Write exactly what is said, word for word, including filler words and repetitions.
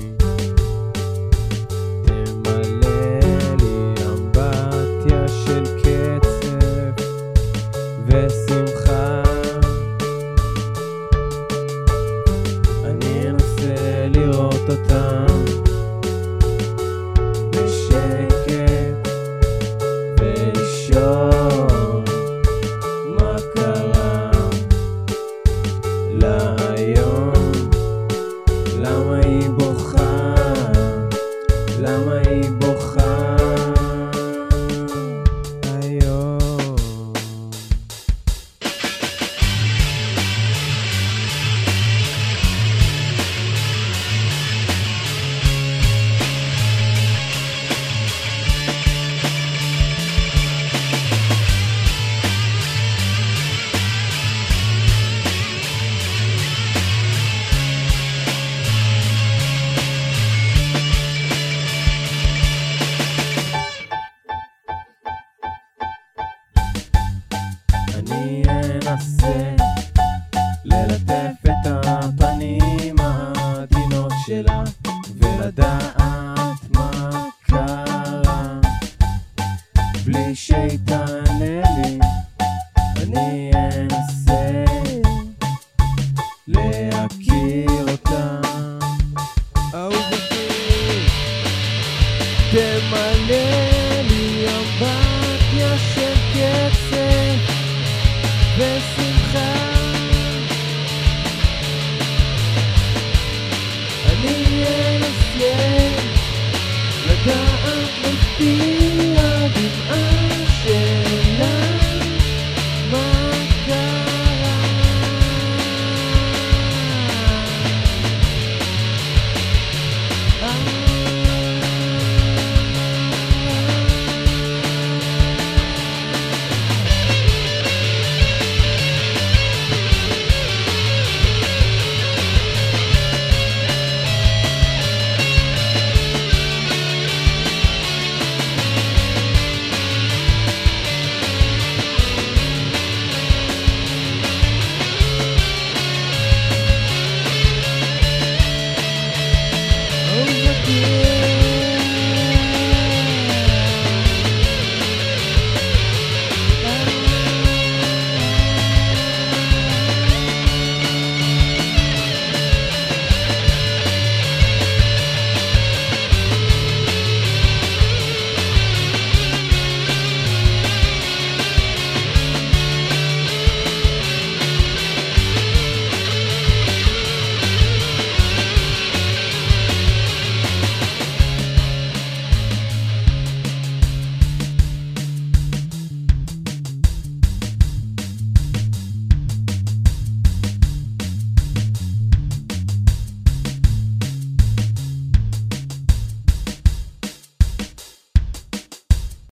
תמלא לי אמבטיה של קצב ושמחה. אני אנסה לראות אותם בשקט ולשאול מה קרה לה היום, למה היא בוכה, למה היא בוכה היום. אני אנסה ללטף את הפנים העדינות שלה ולדעת מה קרה בלי שיתענה לי. אני אנסה להכיר אותה. אהובתי, תמלא לי אמבטיה של קצב ושמחה. אני אנסה לדעת לפי הדמעה שלה מה קרה. Yeah.